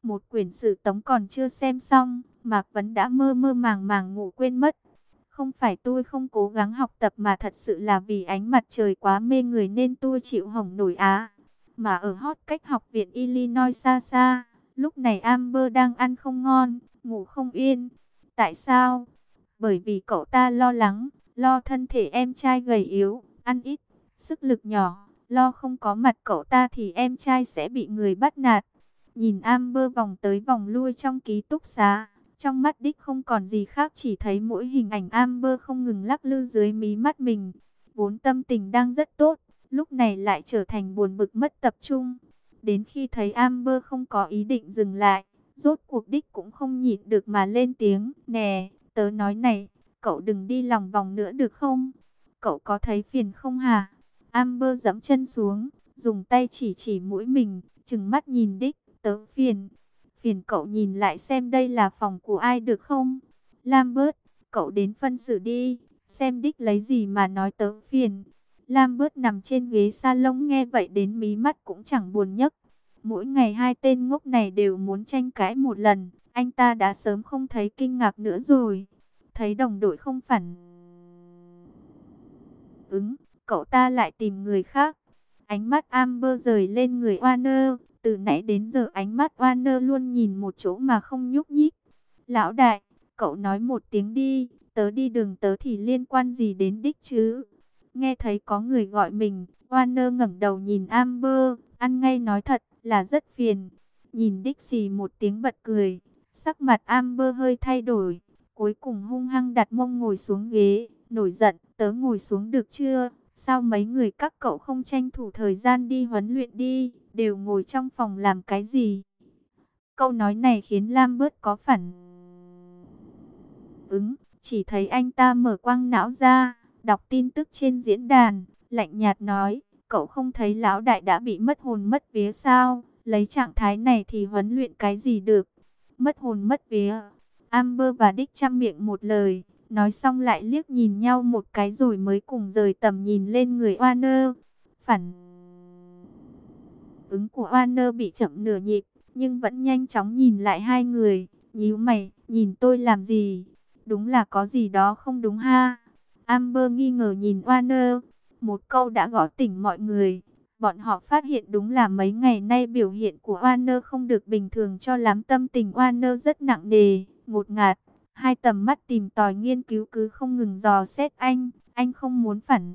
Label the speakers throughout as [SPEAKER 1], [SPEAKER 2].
[SPEAKER 1] Một quyển sử tống còn chưa xem xong, Mạc Vấn đã mơ mơ màng màng ngủ quên mất. Không phải tôi không cố gắng học tập mà thật sự là vì ánh mặt trời quá mê người nên tôi chịu hỏng nổi á. Mà ở hot cách học viện Illinois xa xa, lúc này Amber đang ăn không ngon, ngủ không yên. Tại sao? Bởi vì cậu ta lo lắng, lo thân thể em trai gầy yếu, ăn ít, sức lực nhỏ, lo không có mặt cậu ta thì em trai sẽ bị người bắt nạt. Nhìn Amber vòng tới vòng lui trong ký túc xá, trong mắt Đích không còn gì khác, chỉ thấy mỗi hình ảnh Amber không ngừng lắc lư dưới mí mắt mình. Vốn tâm tình đang rất tốt, lúc này lại trở thành buồn bực mất tập trung. Đến khi thấy Amber không có ý định dừng lại, rốt cuộc Đích cũng không nhịn được mà lên tiếng. Nè, tớ nói này, cậu đừng đi lòng vòng nữa được không? Cậu có thấy phiền không hả? Amber giẫm chân xuống, dùng tay chỉ chỉ mũi mình, trừng mắt nhìn Đích. Tớ phiền. Phiền cậu nhìn lại xem đây là phòng của ai được không? Lambert, cậu đến phân xử đi, xem Đích lấy gì mà nói tớ phiền. Lambert nằm trên ghế salon nghe vậy đến mí mắt cũng chẳng buồn nhấc. Mỗi ngày hai tên ngốc này đều muốn tranh cãi một lần, anh ta đã sớm không thấy kinh ngạc nữa rồi. Thấy đồng đội không phản ứng, cậu ta lại tìm người khác. Ánh mắt Amber rời lên người Warner. Từ nãy đến giờ ánh mắt Warner luôn nhìn một chỗ mà không nhúc nhích. Lão đại, cậu nói một tiếng đi, tớ đi đường tớ thì liên quan gì đến Đích chứ? Nghe thấy có người gọi mình, Warner ngẩng đầu nhìn Amber, ăn ngay nói thật là rất phiền. Nhìn Đích xì một tiếng bật cười, sắc mặt Amber hơi thay đổi, cuối cùng hung hăng đặt mông ngồi xuống ghế, nổi giận, tớ ngồi xuống được chưa? Sao mấy người các cậu không tranh thủ thời gian đi huấn luyện đi, đều ngồi trong phòng làm cái gì? Câu nói này khiến Lambert có phản ứng, chỉ thấy anh ta mở quang não ra, đọc tin tức trên diễn đàn, lạnh nhạt nói, cậu không thấy lão đại đã bị mất hồn mất vía sao? Lấy trạng thái này thì huấn luyện cái gì được? Mất hồn mất vía. Amber và Dick chăm miệng một lời. Nói xong lại liếc nhìn nhau một cái rồi mới cùng rời tầm nhìn lên người Warner. Phản ứng của Warner bị chậm nửa nhịp, nhưng vẫn nhanh chóng nhìn lại hai người. Nhíu mày, nhìn tôi làm gì? Đúng là có gì đó không đúng ha? Amber nghi ngờ nhìn Warner. Một câu đã gõ tỉnh mọi người. Bọn họ phát hiện đúng là mấy ngày nay biểu hiện của Warner không được bình thường cho lắm. Tâm tình Warner rất nặng nề, ngột ngạt. Hai tầm mắt tìm tòi nghiên cứu cứ không ngừng dò xét anh. Anh không muốn phản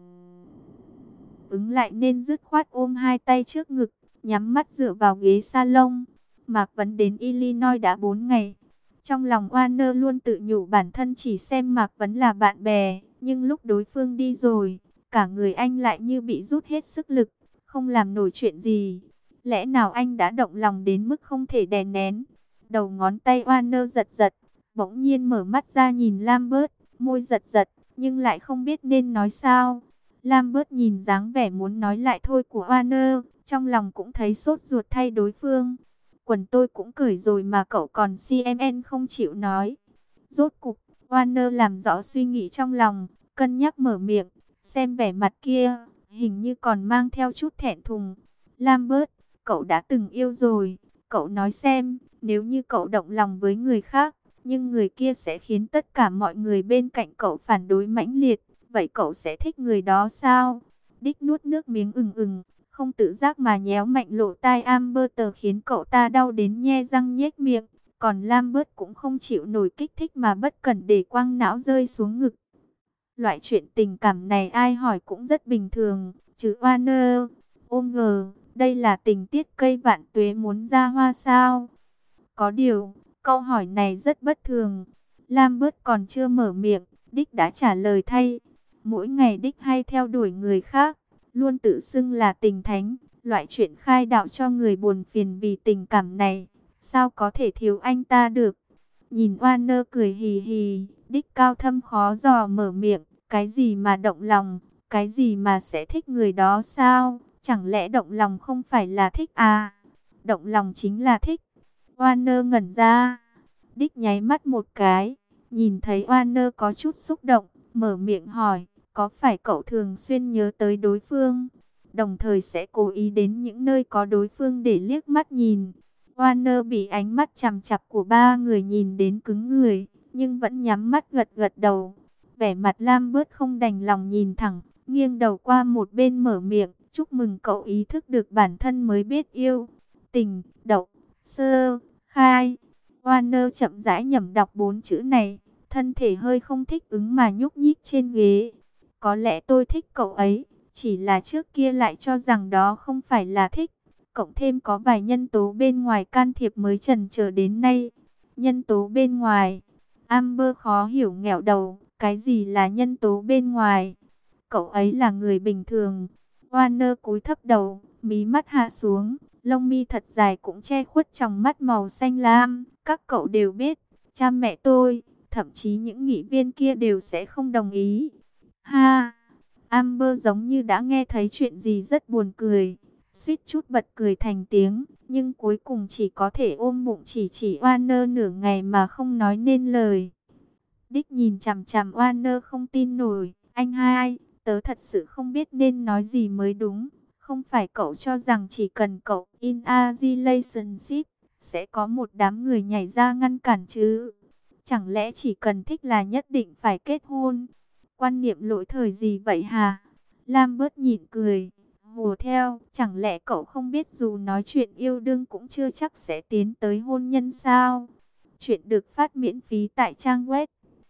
[SPEAKER 1] ứng lại nên dứt khoát ôm hai tay trước ngực, nhắm mắt dựa vào ghế salon. Mạc Vấn đến Illinois đã 4 ngày. Trong lòng Warner luôn tự nhủ bản thân chỉ xem Mạc Vấn là bạn bè. Nhưng lúc đối phương đi rồi, cả người anh lại như bị rút hết sức lực, không làm nổi chuyện gì. Lẽ nào anh đã động lòng đến mức không thể đè nén? Đầu ngón tay Warner giật giật, bỗng nhiên mở mắt ra nhìn Lambert, môi giật giật, nhưng lại không biết nên nói sao. Lambert nhìn dáng vẻ muốn nói lại thôi của Warner, trong lòng cũng thấy sốt ruột thay đối phương. Quần tôi cũng cởi rồi mà cậu còn CMN không chịu nói. Rốt cục, Warner làm rõ suy nghĩ trong lòng, cân nhắc mở miệng, xem vẻ mặt kia, hình như còn mang theo chút thẹn thùng. Lambert, cậu đã từng yêu rồi, cậu nói xem, nếu như cậu động lòng với người khác, nhưng người kia sẽ khiến tất cả mọi người bên cạnh cậu phản đối mãnh liệt, vậy cậu sẽ thích người đó sao? Dick nuốt nước miếng ừng, không tự giác mà nhéo mạnh lỗ tai Amber khiến cậu ta đau đến nhe răng nhếch miệng. Còn Lambert cũng không chịu nổi kích thích mà bất cẩn để quăng não rơi xuống ngực. Loại chuyện tình cảm này ai hỏi cũng rất bình thường, chứ Warner. Ôm ngờ, đây là tình tiết cây vạn tuế muốn ra hoa sao? Có điều, câu hỏi này rất bất thường. Lambert còn chưa mở miệng, Dick đã trả lời thay. Mỗi ngày Dick hay theo đuổi người khác, luôn tự xưng là tình thánh. Loại chuyện khai đạo cho người buồn phiền vì tình cảm này, sao có thể thiếu anh ta được? Nhìn Warner cười hì hì, Dick cao thâm khó dò mở miệng. Cái gì mà động lòng, cái gì mà sẽ thích người đó sao? Chẳng lẽ động lòng không phải là thích à? Động lòng chính là thích. Warner ngẩn ra. Dick nháy mắt một cái, nhìn thấy Warner có chút xúc động, mở miệng hỏi, có phải cậu thường xuyên nhớ tới đối phương, đồng thời sẽ cố ý đến những nơi có đối phương để liếc mắt nhìn? Warner bị ánh mắt chằm chằm của ba người nhìn đến cứng người, nhưng vẫn nhắm mắt gật gật đầu. Vẻ mặt Lambert không đành lòng nhìn thẳng, nghiêng đầu qua một bên mở miệng, chúc mừng cậu ý thức được bản thân mới biết yêu. Tình, đậu, sơ, khai. Warner chậm rãi nhẩm đọc 4 chữ này, thân thể hơi không thích ứng mà nhúc nhích trên ghế. Có lẽ tôi thích cậu ấy, chỉ là trước kia lại cho rằng đó không phải là thích. Cộng thêm có vài nhân tố bên ngoài can thiệp mới chần chờ đến nay. Nhân tố bên ngoài. Amber khó hiểu nghẹo đầu, cái gì là nhân tố bên ngoài? Cậu ấy là người bình thường. Warner cúi thấp đầu, mí mắt hạ xuống, lông mi thật dài cũng che khuất tròng mắt màu xanh lam. Các cậu đều biết, cha mẹ tôi, thậm chí những nghị viên kia đều sẽ không đồng ý. Ha! Amber giống như đã nghe thấy chuyện gì rất buồn cười, suýt chút bật cười thành tiếng, nhưng cuối cùng chỉ có thể ôm bụng chỉ Warner nửa ngày mà không nói nên lời. Dick nhìn chằm chằm Warner không tin nổi, anh hai, tớ thật sự không biết nên nói gì mới đúng. Không phải cậu cho rằng chỉ cần cậu in a relationship, sẽ có một đám người nhảy ra ngăn cản chứ? Chẳng lẽ chỉ cần thích là nhất định phải kết hôn? Quan niệm lỗi thời gì vậy hả? Lambert nhịn cười, hùa theo, chẳng lẽ cậu không biết dù nói chuyện yêu đương cũng chưa chắc sẽ tiến tới hôn nhân sao? Chuyện được phát miễn phí tại trang web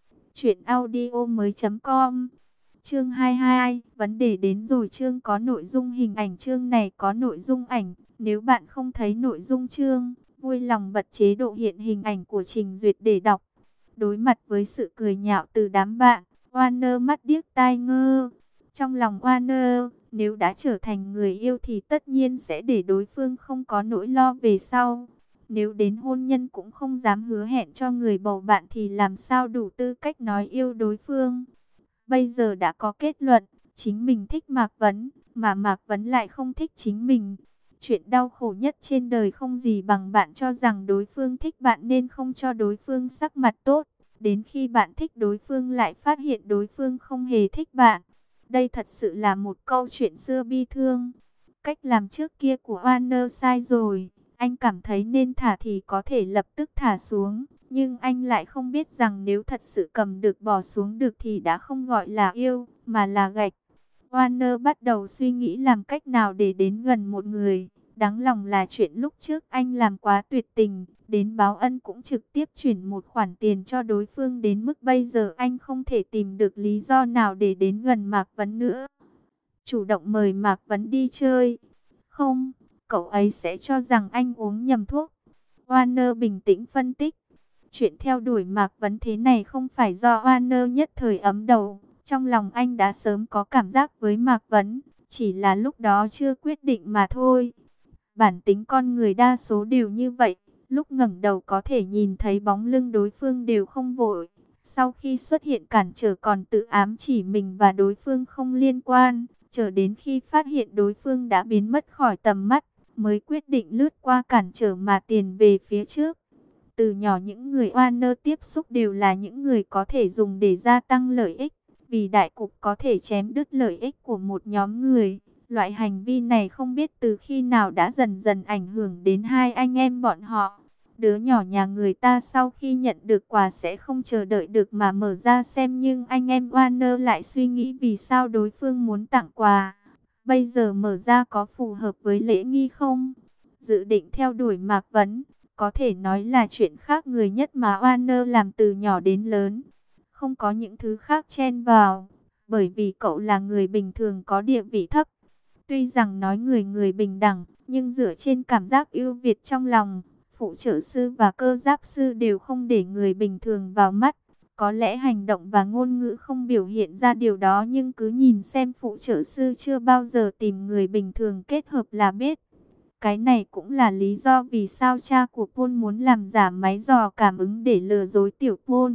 [SPEAKER 1] truyệnaudiomoi.com. Chương 22, vấn đề đến rồi. Chương có nội dung hình ảnh. Chương này có nội dung ảnh. Nếu bạn không thấy nội dung chương, vui lòng bật chế độ hiện hình ảnh của trình duyệt để đọc. Đối mặt với sự cười nhạo từ đám bạn, Warner mắt điếc tai ngơ. Trong lòng Warner, nếu đã trở thành người yêu thì tất nhiên sẽ để đối phương không có nỗi lo về sau. Nếu đến hôn nhân cũng không dám hứa hẹn cho người bầu bạn thì làm sao đủ tư cách nói yêu đối phương. Bây giờ đã có kết luận, chính mình thích Mạc Vấn, mà Mạc Vấn lại không thích chính mình. Chuyện đau khổ nhất trên đời không gì bằng bạn cho rằng đối phương thích bạn nên không cho đối phương sắc mặt tốt. Đến khi bạn thích đối phương lại phát hiện đối phương không hề thích bạn. Đây thật sự là một câu chuyện xưa bi thương. Cách làm trước kia của Warner sai rồi. Anh cảm thấy nên thả thì có thể lập tức thả xuống. Nhưng anh lại không biết rằng nếu thật sự cầm được bỏ xuống được thì đã không gọi là yêu, mà là gạch. Warner bắt đầu suy nghĩ làm cách nào để đến gần một người. Đáng lòng là chuyện lúc trước anh làm quá tuyệt tình. Đến báo ân cũng trực tiếp chuyển một khoản tiền cho đối phương đến mức bây giờ anh không thể tìm được lý do nào để đến gần Mạc Vấn nữa. Chủ động mời Mạc Vấn đi chơi. Không, cậu ấy sẽ cho rằng anh uống nhầm thuốc. Warner bình tĩnh phân tích. Chuyện theo đuổi Mạc Vấn thế này không phải do Warner nhất thời ấm đầu. Trong lòng anh đã sớm có cảm giác với Mạc Vấn, chỉ là lúc đó chưa quyết định mà thôi. Bản tính con người đa số đều như vậy. Lúc ngẩng đầu có thể nhìn thấy bóng lưng đối phương đều không vội. Sau khi xuất hiện cản trở còn tự ám chỉ mình và đối phương không liên quan. Chờ đến khi phát hiện đối phương đã biến mất khỏi tầm mắt, mới quyết định lướt qua cản trở mà tiền về phía trước. Từ nhỏ những người Warner tiếp xúc đều là những người có thể dùng để gia tăng lợi ích. Vì đại cục có thể chém đứt lợi ích của một nhóm người. Loại hành vi này không biết từ khi nào đã dần dần ảnh hưởng đến hai anh em bọn họ. Đứa nhỏ nhà người ta sau khi nhận được quà sẽ không chờ đợi được mà mở ra xem, nhưng anh em Warner lại suy nghĩ vì sao đối phương muốn tặng quà. Bây giờ mở ra có phù hợp với lễ nghi không? Dự định theo đuổi Mạc Vấn, có thể nói là chuyện khác người nhất mà Warner làm từ nhỏ đến lớn. Không có những thứ khác chen vào, bởi vì cậu là người bình thường có địa vị thấp. Tuy rằng nói người người bình đẳng, nhưng dựa trên cảm giác ưu việt trong lòng, phụ trợ sư và cơ giáp sư đều không để người bình thường vào mắt. Có lẽ hành động và ngôn ngữ không biểu hiện ra điều đó, nhưng cứ nhìn xem phụ trợ sư chưa bao giờ tìm người bình thường kết hợp là biết. Cái này cũng là lý do vì sao cha của Paul muốn làm giả máy dò cảm ứng để lừa dối tiểu Paul.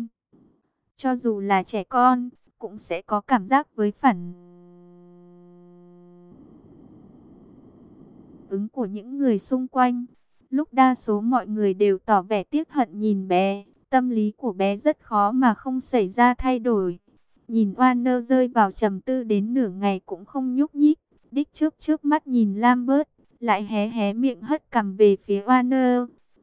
[SPEAKER 1] Cho dù là trẻ con, cũng sẽ có cảm giác với phản ứng của những người xung quanh. Lúc đa số mọi người đều tỏ vẻ tiếc hận nhìn bé, tâm lý của bé rất khó mà không xảy ra thay đổi. Nhìn Warner rơi vào trầm tư đến nửa ngày cũng không nhúc nhích. Dick chớp chớp mắt nhìn Lambert, lại hé hé miệng hất cằm về phía Warner.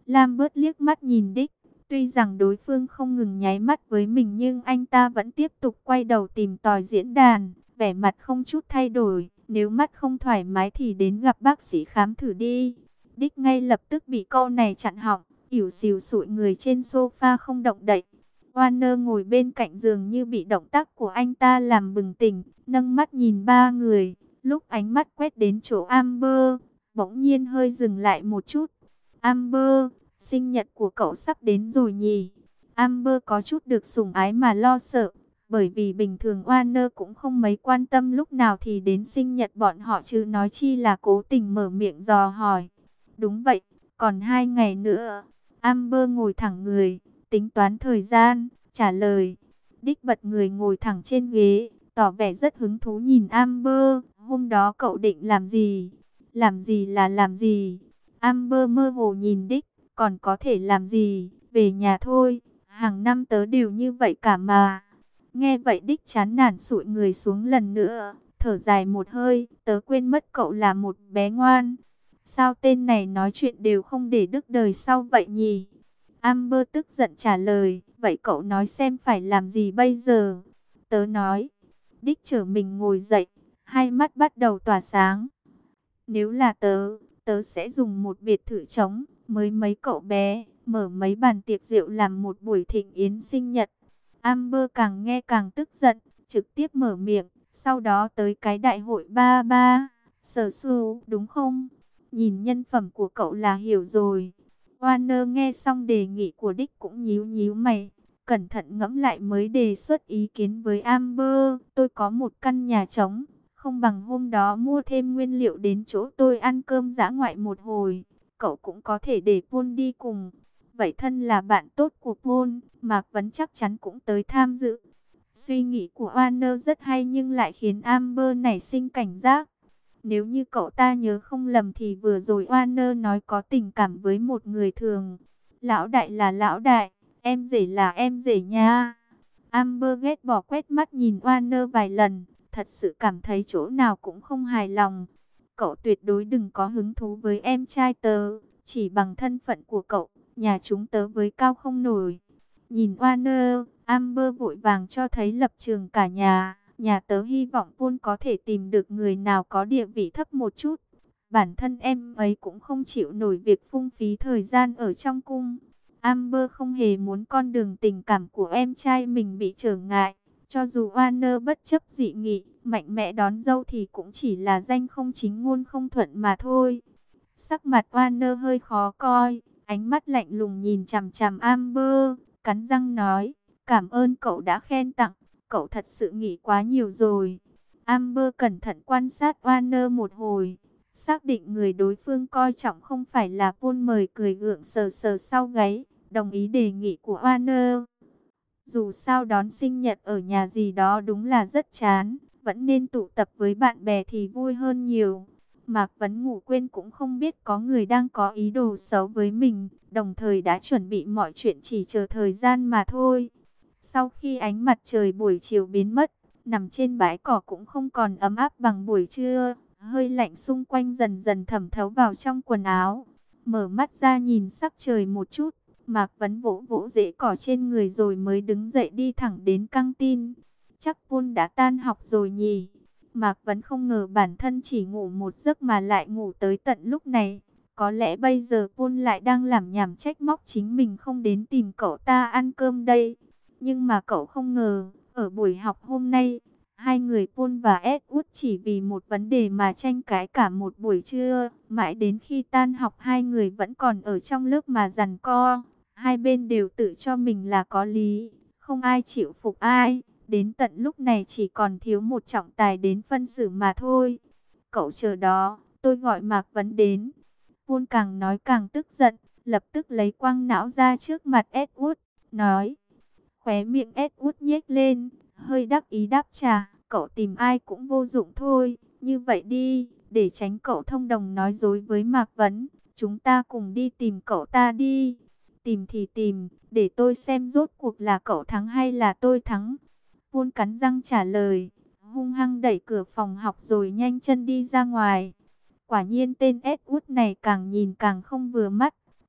[SPEAKER 1] Lambert liếc mắt nhìn Dick. Tuy rằng đối phương không ngừng nháy mắt với mình nhưng anh ta vẫn tiếp tục quay đầu tìm tòi diễn đàn, vẻ mặt không chút thay đổi. Nếu mắt không thoải mái thì đến gặp bác sĩ khám thử đi. Dick ngay lập tức bị câu này chặn họng, ỉu xìu sụi người trên sofa không động đậy. Warner ngồi bên cạnh giường như bị động tác của anh ta làm bừng tỉnh, nâng mắt nhìn ba người. Lúc ánh mắt quét đến chỗ Amber, bỗng nhiên hơi dừng lại một chút. Amber, sinh nhật của cậu sắp đến rồi nhỉ? Amber có chút được sủng ái mà lo sợ, bởi vì bình thường Warner cũng không mấy quan tâm lúc nào thì đến sinh nhật bọn họ chứ nói chi là cố tình mở miệng dò hỏi. Đúng vậy, còn 2 ngày nữa. Amber ngồi thẳng người, tính toán thời gian, trả lời. Dick bật người ngồi thẳng trên ghế, tỏ vẻ rất hứng thú nhìn Amber. Hôm đó cậu định làm gì? Làm gì là làm gì? Amber mơ hồ nhìn Dick, còn có thể làm gì? Về nhà thôi, hàng năm tớ đều như vậy cả mà. Nghe vậy Dick chán nản sụi người xuống lần nữa, thở dài một hơi, tớ quên mất cậu là một bé ngoan. Sao tên này nói chuyện đều không để đức đời sau vậy nhỉ? Amber tức giận trả lời, vậy cậu nói xem phải làm gì bây giờ? Tớ nói. Dick trở mình ngồi dậy, hai mắt bắt đầu tỏa sáng. Nếu là tớ sẽ dùng một biệt thự trống, mới mấy cậu bé, mở mấy bàn tiệc rượu làm một buổi thịnh yến sinh nhật. Amber càng nghe càng tức giận, trực tiếp mở miệng, sau đó tới cái đại hội ba ba. Sở Su, đúng không? Nhìn nhân phẩm của cậu là hiểu rồi. Warner nghe xong đề nghị của Dick cũng nhíu nhíu mày, cẩn thận ngẫm lại mới đề xuất ý kiến với Amber. Tôi có một căn nhà trống, không bằng hôm đó mua thêm nguyên liệu đến chỗ tôi ăn cơm dã ngoại một hồi. Cậu cũng có thể để Paul đi cùng. Vậy thân là bạn tốt của Paul, Mạc Vấn chắc chắn cũng tới tham dự. Suy nghĩ của Warner rất hay nhưng lại khiến Amber nảy sinh cảnh giác. Nếu như cậu ta nhớ không lầm thì vừa rồi Warner nói có tình cảm với một người thường. Lão đại là lão đại, em rể là em rể nha. Amber ghét bỏ quét mắt nhìn Warner vài lần, thật sự cảm thấy chỗ nào cũng không hài lòng. Cậu tuyệt đối đừng có hứng thú với em trai tớ, chỉ bằng thân phận của cậu, nhà chúng tớ với cao không nổi. Nhìn Warner, Amber vội vàng cho thấy lập trường cả nhà. Nhà tớ hy vọng Paul có thể tìm được người nào có địa vị thấp một chút. Bản thân em ấy cũng không chịu nổi việc phung phí thời gian ở trong cung. Amber không hề muốn con đường tình cảm của em trai mình bị trở ngại. Cho dù Warner bất chấp dị nghị, mạnh mẽ đón dâu thì cũng chỉ là danh không chính ngôn không thuận mà thôi. Sắc mặt Warner hơi khó coi, ánh mắt lạnh lùng nhìn chằm chằm Amber, cắn răng nói, cảm ơn cậu đã khen tặng. Cậu thật sự nghĩ quá nhiều rồi. Amber cẩn thận quan sát Warner một hồi, xác định người đối phương coi trọng không phải là Paul, mời cười gượng sờ sờ sau gáy, đồng ý đề nghị của Warner. Dù sao đón sinh nhật ở nhà gì đó đúng là rất chán, vẫn nên tụ tập với bạn bè thì vui hơn nhiều. Mạc Vấn ngủ quên cũng không biết có người đang có ý đồ xấu với mình, đồng thời đã chuẩn bị mọi chuyện chỉ chờ thời gian mà thôi. Sau khi ánh mặt trời buổi chiều biến mất, nằm trên bãi cỏ cũng không còn ấm áp bằng buổi trưa. Hơi lạnh xung quanh dần dần thẩm thấu vào trong quần áo. Mở mắt ra nhìn sắc trời một chút, Mạc Vấn vỗ vỗ rễ cỏ trên người rồi mới đứng dậy đi thẳng đến căng tin. Chắc Paul đã tan học rồi nhỉ? Mạc Vấn không ngờ bản thân chỉ ngủ một giấc mà lại ngủ tới tận lúc này. Có lẽ bây giờ Paul lại đang làm nhảm trách móc chính mình không đến tìm cậu ta ăn cơm đây. Nhưng mà cậu không ngờ, ở buổi học hôm nay, hai người Paul và Edward chỉ vì một vấn đề mà tranh cãi cả một buổi trưa. Mãi đến khi tan học hai người vẫn còn ở trong lớp mà giằng co. Hai bên đều tự cho mình là có lý, không ai chịu phục ai. Đến tận lúc này chỉ còn thiếu một trọng tài đến phân xử mà thôi. Cậu chờ đó, tôi gọi Mạc Vấn đến. Paul càng nói càng tức giận, lập tức lấy quăng não ra trước mặt Edward, nói. Khóe miệng Edward nhếch lên, hơi đắc ý đáp trả, cậu tìm ai cũng vô dụng thôi. Như vậy đi, để tránh cậu thông đồng nói dối với Mạc Vấn, chúng ta cùng đi tìm cậu ta đi. Tìm thì tìm, để tôi xem rốt cuộc là cậu thắng hay là tôi thắng. Paul cắn răng trả lời, hung hăng đẩy cửa phòng học rồi nhanh chân đi ra ngoài. Quả nhiên tên Edward này càng nhìn càng không vừa mắt.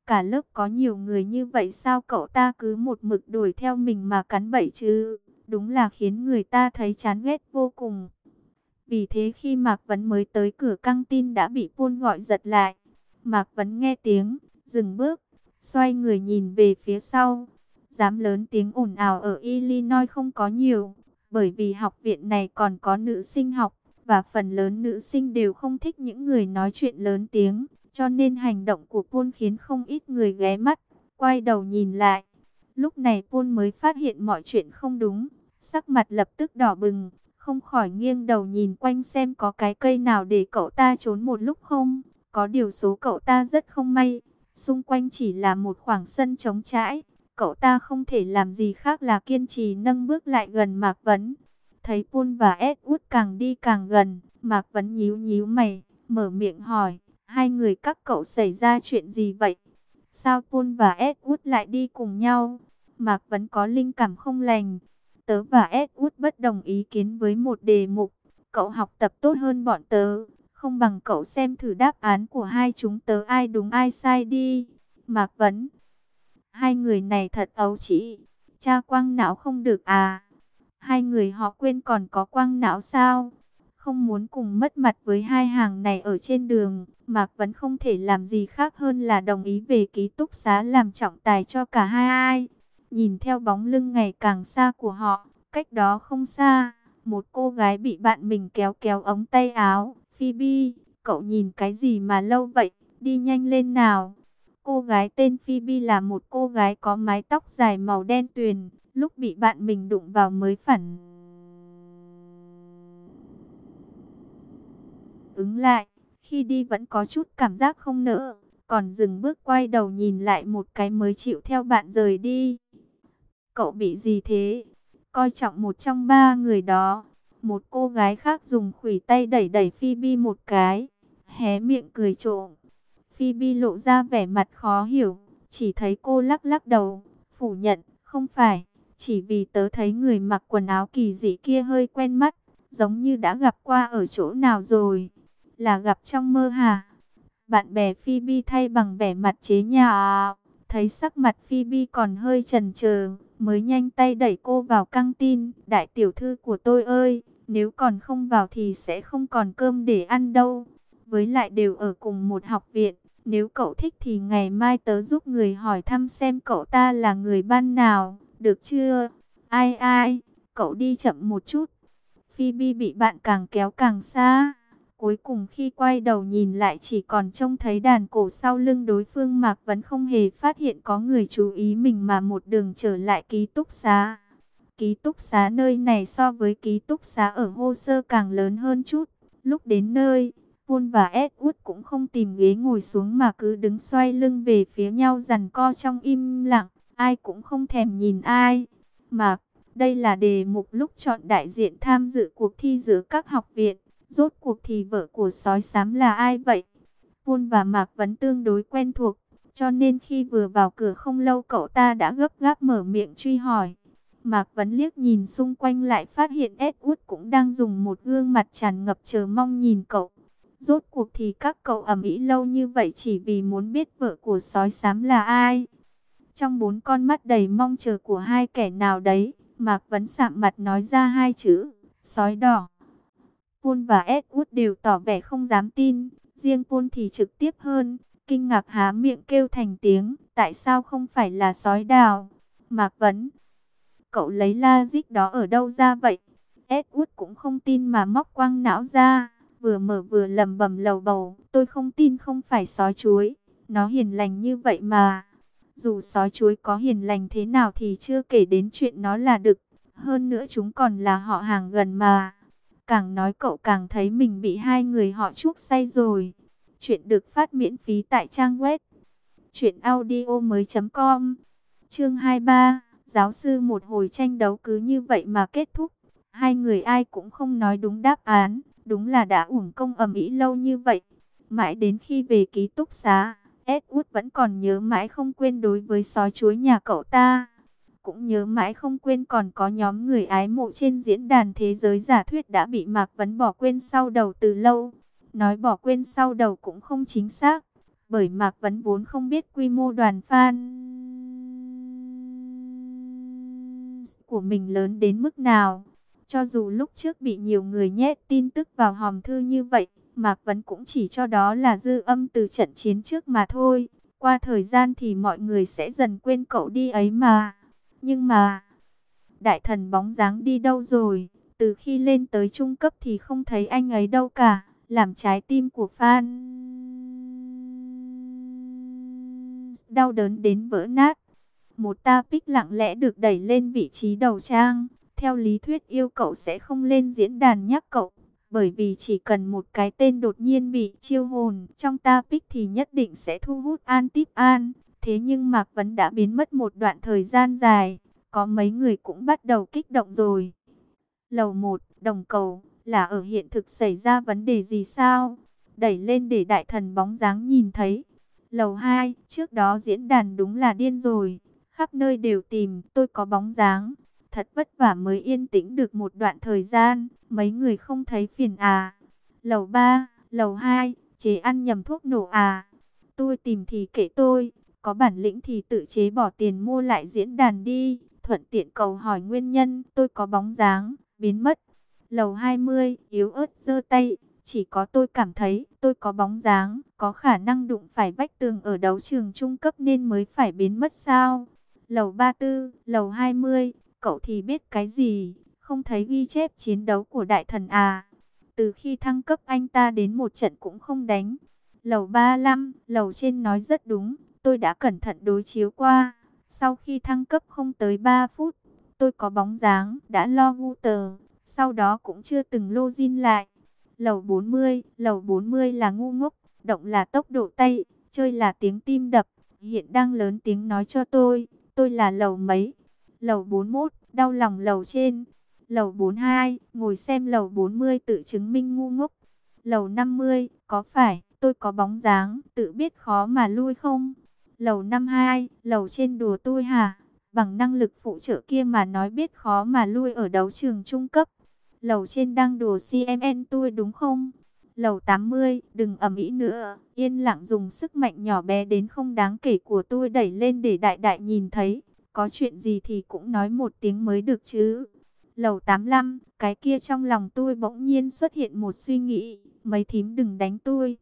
[SPEAKER 1] Cả lớp có nhiều người như vậy sao cậu ta cứ một mực đuổi theo mình mà cắn bậy chứ? Đúng là khiến người ta thấy chán ghét vô cùng. Vì thế khi Mạc Vấn mới tới cửa căng tin đã bị Paul gọi giật lại. Mạc Vấn nghe tiếng, dừng bước, xoay người nhìn về phía sau. Dám lớn tiếng ồn ào ở Illinois không có nhiều, bởi vì học viện này còn có nữ sinh học, và phần lớn nữ sinh đều không thích những người nói chuyện lớn tiếng. Cho nên hành động của Paul khiến không ít người ghé mắt, quay đầu nhìn lại. Lúc này Paul mới phát hiện mọi chuyện không đúng, sắc mặt lập tức đỏ bừng, không khỏi nghiêng đầu nhìn quanh xem có cái cây nào để cậu ta trốn một lúc không. Có điều số cậu ta rất không may, xung quanh chỉ là một khoảng sân trống trải. Cậu ta không thể làm gì khác là kiên trì nâng bước lại gần Mạc Vấn. Thấy Paul và Edward càng đi càng gần, Mạc Vấn nhíu nhíu mày, mở miệng hỏi, hai người các cậu xảy ra chuyện gì vậy? Sao Paul và Edward lại đi cùng nhau? Mạc Vấn có linh cảm không lành. Tớ và Edward bất đồng ý kiến với một đề mục. Cậu học tập tốt hơn bọn tớ. Không bằng cậu xem thử đáp án của hai chúng tớ ai đúng ai sai đi. Mạc Vấn. Hai người này thật ấu trĩ. Cha quang não không được à? Hai người họ quên còn có quang não sao? Không muốn cùng mất mặt với hai hàng này ở trên đường, Mạc Vấn không thể làm gì khác hơn là đồng ý về ký túc xá làm trọng tài cho cả hai ai. Nhìn theo bóng lưng ngày càng xa của họ, cách đó không xa, một cô gái bị bạn mình kéo kéo ống tay áo. Phoebe, cậu nhìn cái gì mà lâu vậy, đi nhanh lên nào. Cô gái tên Phoebe là một cô gái có mái tóc dài màu đen tuyền, lúc bị bạn mình đụng vào mới phản ứng lại, khi đi vẫn có chút cảm giác không nỡ, còn dừng bước quay đầu nhìn lại một cái mới chịu theo bạn rời đi. Cậu bị gì thế? Coi trọng một trong ba người đó. Một cô gái khác dùng khuỷu tay đẩy đẩy Phoebe một cái, hé miệng cười trộm. Phoebe lộ ra vẻ mặt khó hiểu, chỉ thấy cô lắc lắc đầu, phủ nhận, không phải, chỉ vì tớ thấy người mặc quần áo kỳ dị kia hơi quen mắt, giống như đã gặp qua ở chỗ nào rồi. Là gặp trong mơ hả? Bạn bè Phoebe thay bằng vẻ mặt chế nhạo, thấy sắc mặt Phoebe còn hơi chần chờ, mới nhanh tay đẩy cô vào căng tin. Đại tiểu thư của tôi ơi, nếu còn không vào thì sẽ không còn cơm để ăn đâu. Với lại đều ở cùng một học viện, nếu cậu thích thì ngày mai tớ giúp người hỏi thăm xem cậu ta là người ban nào, được chưa? Ai ai, cậu đi chậm một chút. Phoebe bị bạn càng kéo càng xa. Cuối cùng khi quay đầu nhìn lại chỉ còn trông thấy đàn cổ sau lưng đối phương. Mạc Vấn không hề phát hiện có người chú ý mình mà một đường trở lại ký túc xá. Ký túc xá nơi này so với ký túc xá ở Hồ Sơ càng lớn hơn chút. Lúc đến nơi, Paul và Edward cũng không tìm ghế ngồi xuống mà cứ đứng xoay lưng về phía nhau giằng co trong im lặng. Ai cũng không thèm nhìn ai. Mạc, đây là đề mục lúc chọn đại diện tham dự cuộc thi giữa các học viện. Rốt cuộc thì vợ của sói xám là ai vậy? Paul và Mạc Vấn tương đối quen thuộc, cho nên khi vừa vào cửa không lâu cậu ta đã gấp gáp mở miệng truy hỏi. Mạc Vấn liếc nhìn xung quanh lại phát hiện Edward cũng đang dùng một gương mặt tràn ngập chờ mong nhìn cậu. Rốt cuộc thì các cậu ầm ĩ lâu như vậy chỉ vì muốn biết vợ của sói xám là ai? Trong bốn con mắt đầy mong chờ của hai kẻ nào đấy, Mạc Vấn sạm mặt nói ra hai chữ, sói đỏ. Paul và Edward đều tỏ vẻ không dám tin, riêng Paul thì trực tiếp hơn, kinh ngạc há miệng kêu thành tiếng, tại sao không phải là sói đào? Mạc Vấn, cậu lấy logic đó ở đâu ra vậy? Edward cũng không tin mà móc quang não ra, vừa mở vừa lẩm bẩm lầu bầu, tôi không tin không phải sói chuối, nó hiền lành như vậy mà. Dù sói chuối có hiền lành thế nào thì chưa kể đến chuyện nó là đực, hơn nữa chúng còn là họ hàng gần mà. Càng nói cậu càng thấy mình bị hai người họ chuốc say rồi. Chuyện được phát miễn phí tại trang web truyệnaudiomoi.com. Chương 23, giáo sư một hồi tranh đấu cứ như vậy mà kết thúc. Hai người ai cũng không nói đúng đáp án, đúng là đã uổng công ầm ĩ lâu như vậy. Mãi đến khi về ký túc xá, Edward vẫn còn nhớ mãi không quên đối với sói chuối nhà cậu ta. Cũng nhớ mãi không quên còn có nhóm người ái mộ trên diễn đàn thế giới giả thuyết đã bị Mạc Vấn bỏ quên sau đầu từ lâu. Nói bỏ quên sau đầu cũng không chính xác, Bởi Mạc Vấn vốn không biết quy mô đoàn fan của mình lớn đến mức nào. Cho dù lúc trước bị nhiều người nhét tin tức vào hòm thư như vậy, Mạc Vấn cũng chỉ cho đó là dư âm từ trận chiến trước mà thôi. Qua thời gian thì mọi người sẽ dần quên cậu đi ấy mà. Nhưng mà, đại thần bóng dáng đi đâu rồi? Từ khi lên tới trung cấp thì không thấy anh ấy đâu cả. Làm trái tim của fan đau đớn đến vỡ nát. Một topic lặng lẽ được đẩy lên vị trí đầu trang. Theo lý thuyết yêu cậu sẽ không lên diễn đàn nhắc cậu. Bởi vì chỉ cần một cái tên đột nhiên bị chiêu hồn trong topic thì nhất định sẽ thu hút an tiếp an. Thế nhưng Mạc Vấn đã biến mất một đoạn thời gian dài. Có mấy người cũng bắt đầu kích động rồi. Lầu 1, đồng cầu, là ở hiện thực xảy ra vấn đề gì sao? Đẩy lên để đại thần bóng dáng nhìn thấy. Lầu 2, trước đó diễn đàn đúng là điên rồi. Khắp nơi đều tìm, tôi có bóng dáng. Thật vất vả mới yên tĩnh được một đoạn thời gian, mấy người không thấy phiền à. Lầu 3, lầu 2, chế ăn nhầm thuốc nổ à. Tôi tìm thì kệ tôi, có bản lĩnh thì tự chế bỏ tiền mua lại diễn đàn đi. Thuận tiện cầu hỏi nguyên nhân, tôi có bóng dáng, biến mất. Lầu 20, yếu ớt giơ tay. Chỉ có tôi cảm thấy tôi có bóng dáng, có khả năng đụng phải vách tường ở đấu trường trung cấp nên mới phải biến mất sao? Lầu 34, lầu 20, cậu thì biết cái gì? Không thấy ghi chép chiến đấu của đại thần à? Từ khi thăng cấp anh ta đến một trận cũng không đánh. Lầu 35, lầu trên nói rất đúng, tôi đã cẩn thận đối chiếu qua. Sau khi thăng cấp không tới 3 phút, tôi có bóng dáng, đã lo router, sau đó cũng chưa từng login lại. Lầu 40 là ngu ngốc, động là tốc độ tay, chơi là tiếng tim đập. Hiện đang lớn tiếng nói cho tôi là lầu mấy. Lầu 41, đau lòng lầu trên. Lầu 42, ngồi xem lầu 40 tự chứng minh ngu ngốc. Lầu 50, có phải tôi có bóng dáng, tự biết khó mà lui không? Lầu 52, lầu trên đùa tôi hả? Bằng năng lực phụ trợ kia mà nói biết khó mà lui ở đấu trường trung cấp. Lầu trên đang đùa CMN tôi đúng không? Lầu 80, đừng ầm ĩ nữa, yên lặng dùng sức mạnh nhỏ bé đến không đáng kể của tôi đẩy lên để đại đại nhìn thấy. Có chuyện gì thì cũng nói một tiếng mới được chứ. Lầu 85, cái kia trong lòng tôi bỗng nhiên xuất hiện một suy nghĩ, mấy thím đừng đánh tôi.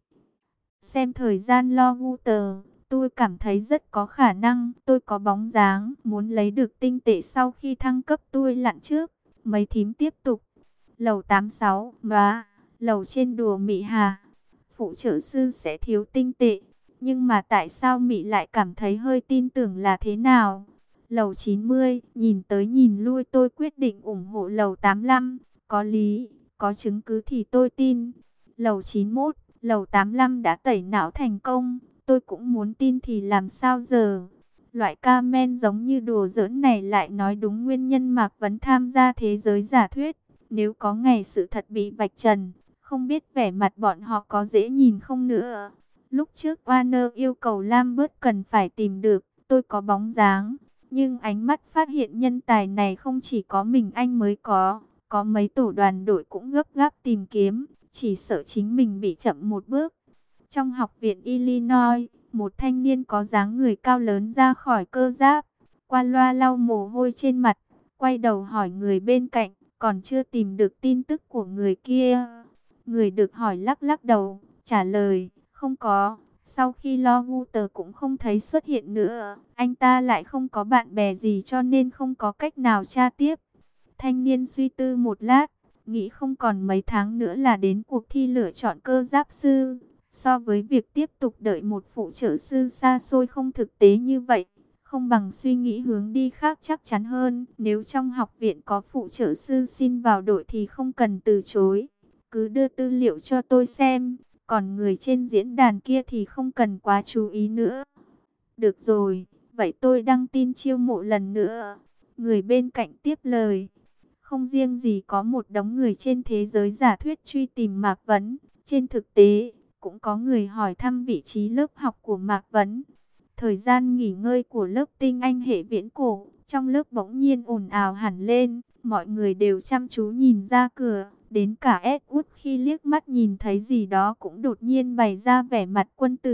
[SPEAKER 1] Xem thời gian lo router, tôi cảm thấy rất có khả năng tôi có bóng dáng, muốn lấy được tinh tệ sau khi thăng cấp tôi lặn trước. Mấy thím tiếp tục. Lầu 86, mà, lầu trên đùa Mị hà. Phụ trợ sư sẽ thiếu tinh tệ, nhưng mà tại sao Mị lại cảm thấy hơi tin tưởng là thế nào? Lầu 90, nhìn tới nhìn lui tôi quyết định ủng hộ lầu 85, có lý, có chứng cứ thì tôi tin. Lầu 91, lầu 85 đã tẩy não thành công, tôi cũng muốn tin thì làm sao giờ? Loại comment giống như đùa giỡn này lại nói đúng nguyên nhân Mạc Vấn tham gia thế giới giả thuyết. Nếu có ngày sự thật bị vạch trần, không biết vẻ mặt bọn họ có dễ nhìn không nữa. Lúc trước Warner yêu cầu Lambert cần phải tìm được tôi có bóng dáng. Nhưng ánh mắt phát hiện nhân tài này không chỉ có mình anh mới có mấy tổ đoàn đội cũng gấp gáp tìm kiếm, chỉ sợ chính mình bị chậm một bước. Trong học viện Illinois, một thanh niên có dáng người cao lớn ra khỏi cơ giáp, qua loa lau mồ hôi trên mặt, quay đầu hỏi người bên cạnh, còn chưa tìm được tin tức của người kia. Người được hỏi lắc lắc đầu, trả lời, không có. Sau khi lo router cũng không thấy xuất hiện nữa, anh ta lại không có bạn bè gì cho nên không có cách nào tra tiếp. Thanh niên suy tư một lát, nghĩ không còn mấy tháng nữa là đến cuộc thi lựa chọn cơ giáp sư. So với việc tiếp tục đợi một phụ trợ sư xa xôi không thực tế như vậy, không bằng suy nghĩ hướng đi khác chắc chắn hơn. Nếu trong học viện có phụ trợ sư xin vào đội thì không cần từ chối, cứ đưa tư liệu cho tôi xem. Còn người trên diễn đàn kia thì không cần quá chú ý nữa. Được rồi, vậy tôi đăng tin chiêu mộ lần nữa. Người bên cạnh tiếp lời. Không riêng gì có một đống người trên thế giới giả thuyết truy tìm Mạc Vấn. Trên thực tế, cũng có người hỏi thăm vị trí lớp học của Mạc Vấn. Thời gian nghỉ ngơi của lớp tinh anh hệ viễn cổ, trong lớp bỗng nhiên ồn ào hẳn lên. Mọi người đều chăm chú nhìn ra cửa. Đến cả Edward khi liếc mắt nhìn thấy gì đó cũng đột nhiên bày ra vẻ mặt quân tử.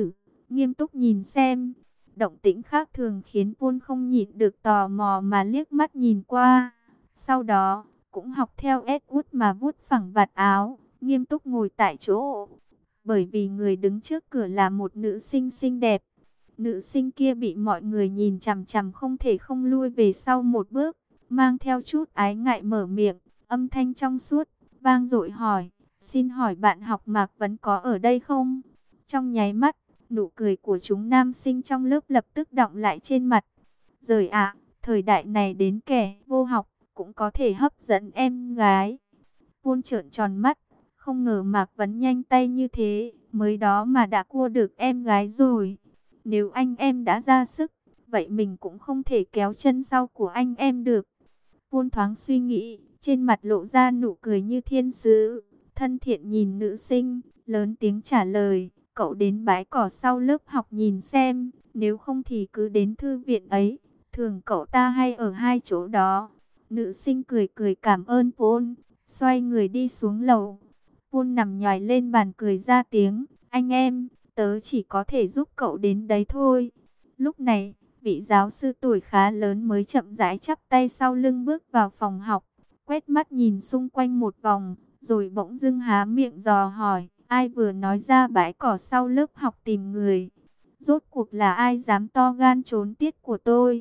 [SPEAKER 1] nghiêm túc nhìn xem. Động tĩnh khác thường khiến Paul không nhịn được tò mò mà liếc mắt nhìn qua. Sau đó, cũng học theo Edward mà vuốt phẳng vạt áo, nghiêm túc ngồi tại chỗ. Bởi vì người đứng trước cửa là một nữ sinh xinh đẹp. Nữ sinh kia bị mọi người nhìn chằm chằm không thể không lui về sau một bước, mang theo chút ái ngại mở miệng, âm thanh trong suốt, vang dội hỏi, xin hỏi bạn học Mạc Vấn có ở đây không? Trong nháy mắt, nụ cười của chúng nam sinh trong lớp lập tức đọng lại trên mặt. Rời ạ, thời đại này đến kẻ vô học cũng có thể hấp dẫn em gái. Paul trợn tròn mắt, không ngờ Mạc Vấn nhanh tay như thế, mới đó mà đã cua được em gái rồi. Nếu anh em đã ra sức, vậy mình cũng không thể kéo chân sau của anh em được. Paul thoáng suy nghĩ, trên mặt lộ ra nụ cười như thiên sứ, thân thiện nhìn nữ sinh, lớn tiếng trả lời, cậu đến bãi cỏ sau lớp học nhìn xem, nếu không thì cứ đến thư viện ấy, thường cậu ta hay ở hai chỗ đó. Nữ sinh cười cười cảm ơn Paul, xoay người đi xuống lầu. Paul nằm nhoài lên bàn cười ra tiếng, anh em, tớ chỉ có thể giúp cậu đến đấy thôi. Lúc này, vị giáo sư tuổi khá lớn mới chậm rãi chắp tay sau lưng bước vào phòng học, quét mắt nhìn xung quanh một vòng, rồi bỗng dưng há miệng dò hỏi, ai vừa nói ra bãi cỏ sau lớp học tìm người? Rốt cuộc là ai dám to gan trốn tiết của tôi?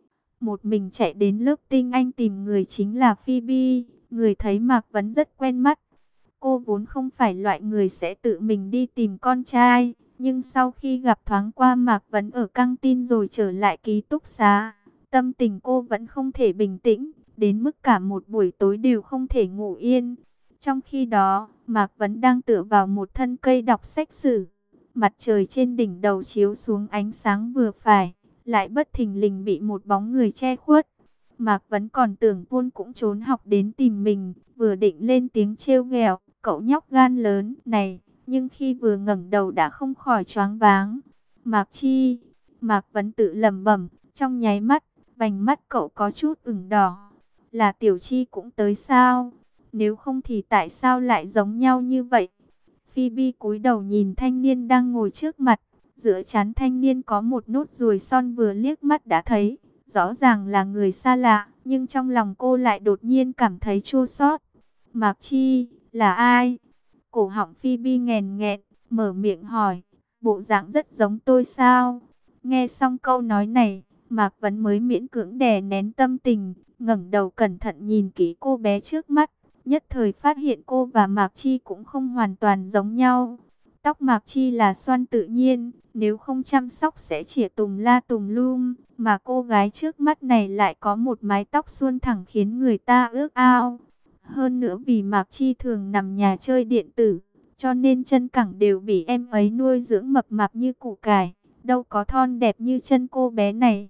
[SPEAKER 1] Một mình chạy đến lớp tinh anh tìm người chính là Phoebe, người thấy Mạc Vấn rất quen mắt. Cô vốn không phải loại người sẽ tự mình đi tìm con trai, nhưng sau khi gặp thoáng qua Mạc Vấn ở căng tin rồi trở lại ký túc xá, tâm tình cô vẫn không thể bình tĩnh, đến mức cả một buổi tối đều không thể ngủ yên. Trong khi đó, Mạc Vấn đang tựa vào một thân cây đọc sách sử, mặt trời trên đỉnh đầu chiếu xuống ánh sáng vừa phải, lại bất thình lình bị một bóng người che khuất. Mạc Vấn còn tưởng Paul cũng trốn học đến tìm mình, vừa định lên tiếng trêu ghẹo, cậu nhóc gan lớn này, nhưng khi vừa ngẩng đầu đã không khỏi choáng váng. Mạc Chi, Mạc Vấn tự lẩm bẩm, trong nháy mắt, vành mắt cậu có chút ửng đỏ. Là Tiểu Chi cũng tới sao? Nếu không thì tại sao lại giống nhau như vậy? Phoebe cúi đầu nhìn thanh niên đang ngồi trước mặt, giữa trán thanh niên có một nốt ruồi son vừa liếc mắt đã thấy, rõ ràng là người xa lạ, nhưng trong lòng cô lại đột nhiên cảm thấy chua xót. Mạc Chi, là ai? Cổ họng Phoebe nghèn nghẹn, mở miệng hỏi, bộ dạng rất giống tôi sao? Nghe xong câu nói này, Mạc Vấn mới miễn cưỡng đè nén tâm tình, ngẩng đầu cẩn thận nhìn kỹ cô bé trước mắt, nhất thời phát hiện cô và Mạc Chi cũng không hoàn toàn giống nhau. Tóc Mạc Chi là xoăn tự nhiên, nếu không chăm sóc sẽ chĩa tùm la tùm lum, mà cô gái trước mắt này lại có một mái tóc suôn thẳng khiến người ta ước ao. Hơn nữa vì Mạc Chi thường nằm nhà chơi điện tử, cho nên chân cẳng đều bị em ấy nuôi dưỡng mập mạp như củ cải, đâu có thon đẹp như chân cô bé này.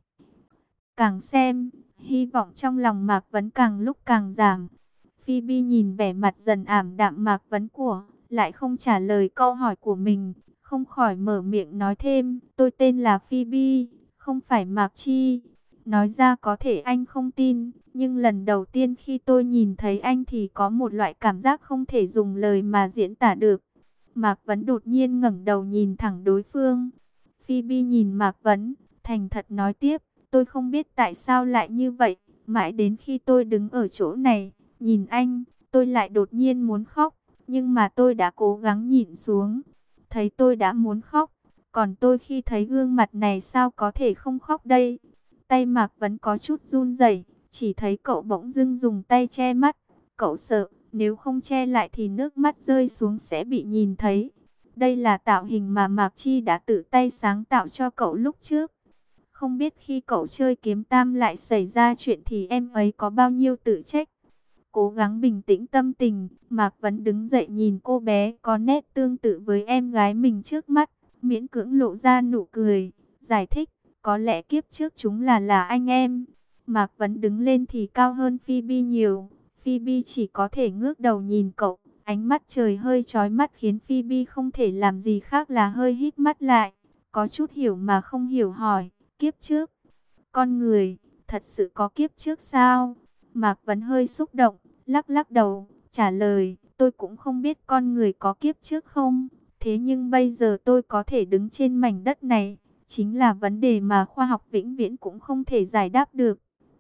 [SPEAKER 1] Càng xem, hy vọng trong lòng Mạc Vấn càng lúc càng giảm. Phoebe nhìn vẻ mặt dần ảm đạm Mạc Vấn của, lại không trả lời câu hỏi của mình, không khỏi mở miệng nói thêm, tôi tên là Phoebe, không phải Mạc Chi. Nói ra có thể anh không tin, nhưng lần đầu tiên khi tôi nhìn thấy anh thì có một loại cảm giác không thể dùng lời mà diễn tả được. Mạc Vấn đột nhiên ngẩng đầu nhìn thẳng đối phương. Phoebe nhìn Mạc Vấn, thành thật nói tiếp, tôi không biết tại sao lại như vậy, mãi đến khi tôi đứng ở chỗ này, nhìn anh, tôi lại đột nhiên muốn khóc, nhưng mà tôi đã cố gắng nhịn xuống. Thấy tôi đã muốn khóc, còn tôi khi thấy gương mặt này sao có thể không khóc đây? Tay Mạc Vấn có chút run rẩy, chỉ thấy cậu bỗng dưng dùng tay che mắt. Cậu sợ, nếu không che lại thì nước mắt rơi xuống sẽ bị nhìn thấy. Đây là tạo hình mà Mạc Chi đã tự tay sáng tạo cho cậu lúc trước. Không biết khi cậu chơi kiếm tam lại xảy ra chuyện thì em ấy có bao nhiêu tự trách. Cố gắng bình tĩnh tâm tình, Mạc Vấn đứng dậy nhìn cô bé có nét tương tự với em gái mình trước mắt, miễn cưỡng lộ ra nụ cười, giải thích, có lẽ kiếp trước chúng là anh em. Mạc Vấn đứng lên thì cao hơn Phoebe nhiều, Phoebe chỉ có thể ngước đầu nhìn cậu, ánh mắt trời hơi chói mắt khiến Phoebe không thể làm gì khác là hơi hít mắt lại, có chút hiểu mà không hiểu hỏi, kiếp trước, con người, thật sự có kiếp trước sao? Mạc Vấn hơi xúc động, lắc lắc đầu, trả lời, tôi cũng không biết con người có kiếp trước không, Thế nhưng bây giờ tôi có thể đứng trên mảnh đất này, chính là vấn đề mà khoa học vĩnh viễn cũng không thể giải đáp được.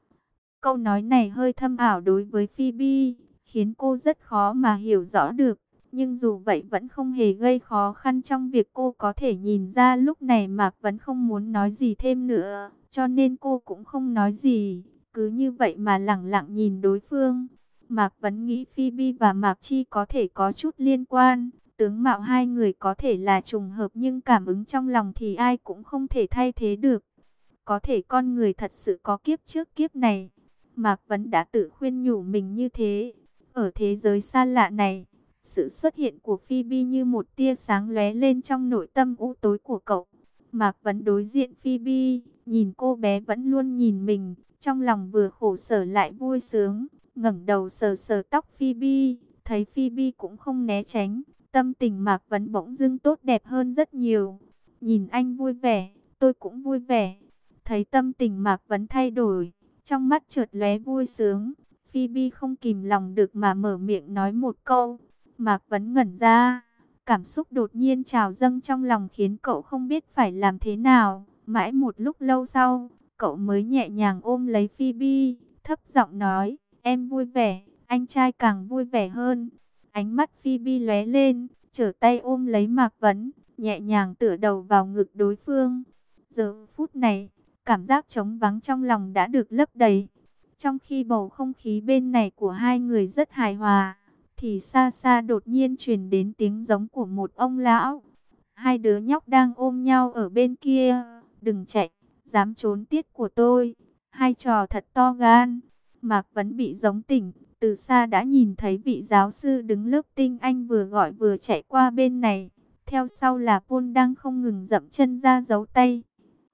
[SPEAKER 1] Câu nói này hơi thâm ảo đối với Phoebe, khiến cô rất khó mà hiểu rõ được. Nhưng dù vậy vẫn không hề gây khó khăn trong việc cô có thể nhìn ra lúc này Mạc Vấn không muốn nói gì thêm nữa. Cho nên cô cũng không nói gì, cứ như vậy mà lẳng lặng nhìn đối phương. Mạc Vấn nghĩ Phoebe và Mạc Chi có thể có chút liên quan. Tướng mạo hai người có thể là trùng hợp nhưng cảm ứng trong lòng thì ai cũng không thể thay thế được. Có thể con người thật sự có kiếp trước kiếp này. Mạc Vấn đã tự khuyên nhủ mình như thế. Ở thế giới xa lạ này, sự xuất hiện của Phoebe như một tia sáng lóe lên trong nội tâm u tối của cậu. Mạc Vấn đối diện Phoebe, nhìn cô bé vẫn luôn nhìn mình, trong lòng vừa khổ sở lại vui sướng. Ngẩng đầu sờ sờ tóc Phoebe, thấy Phoebe cũng không né tránh, tâm tình Mạc Vấn bỗng dưng tốt đẹp hơn rất nhiều. Nhìn anh vui vẻ, tôi cũng vui vẻ. Thấy tâm tình Mạc Vấn thay đổi, trong mắt chợt lóe vui sướng, Phoebe không kìm lòng được mà mở miệng nói một câu. Mạc Vấn ngẩn ra, cảm xúc đột nhiên trào dâng trong lòng khiến cậu không biết phải làm thế nào. Mãi một lúc lâu sau, cậu mới nhẹ nhàng ôm lấy Phoebe, thấp giọng nói, em vui vẻ, anh trai càng vui vẻ hơn. Ánh mắt Phoebe lóe lên, trở tay ôm lấy Mạc Vấn, nhẹ nhàng tựa đầu vào ngực đối phương. Giờ phút này, cảm giác trống vắng trong lòng đã được lấp đầy. Trong khi bầu không khí bên này của hai người rất hài hòa, thì xa xa đột nhiên truyền đến tiếng giống của một ông lão. Hai đứa nhóc đang ôm nhau ở bên kia. Đừng chạy, dám trốn tiết của tôi. Hai trò thật to gan. Mạc Vấn bị giống tỉnh, từ xa đã nhìn thấy vị giáo sư đứng lớp tinh anh vừa gọi vừa chạy qua bên này. Theo sau là Paul đang không ngừng dậm chân ra giấu tay.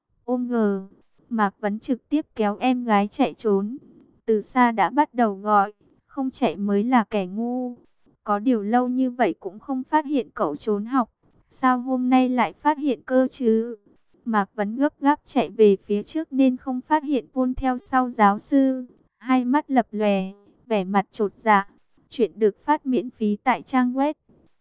[SPEAKER 1] Ôm ngờ, Mạc Vấn trực tiếp kéo em gái chạy trốn. Từ xa đã bắt đầu gọi, không chạy mới là kẻ ngu. Có điều lâu như vậy cũng không phát hiện cậu trốn học. Sao hôm nay lại phát hiện cơ chứ? Mạc Vấn gấp gáp chạy về phía trước nên không phát hiện Paul theo sau giáo sư. Hai mắt lập lòe, vẻ mặt chột dạ. Chuyện được phát miễn phí tại trang web